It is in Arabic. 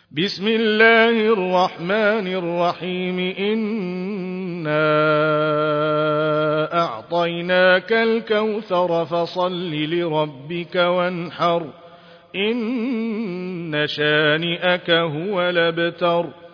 بسم الله الرحمن الرحيم إنا أعطيناك الكوثر فصل لربك وانحر إن شانئك هو الأبتر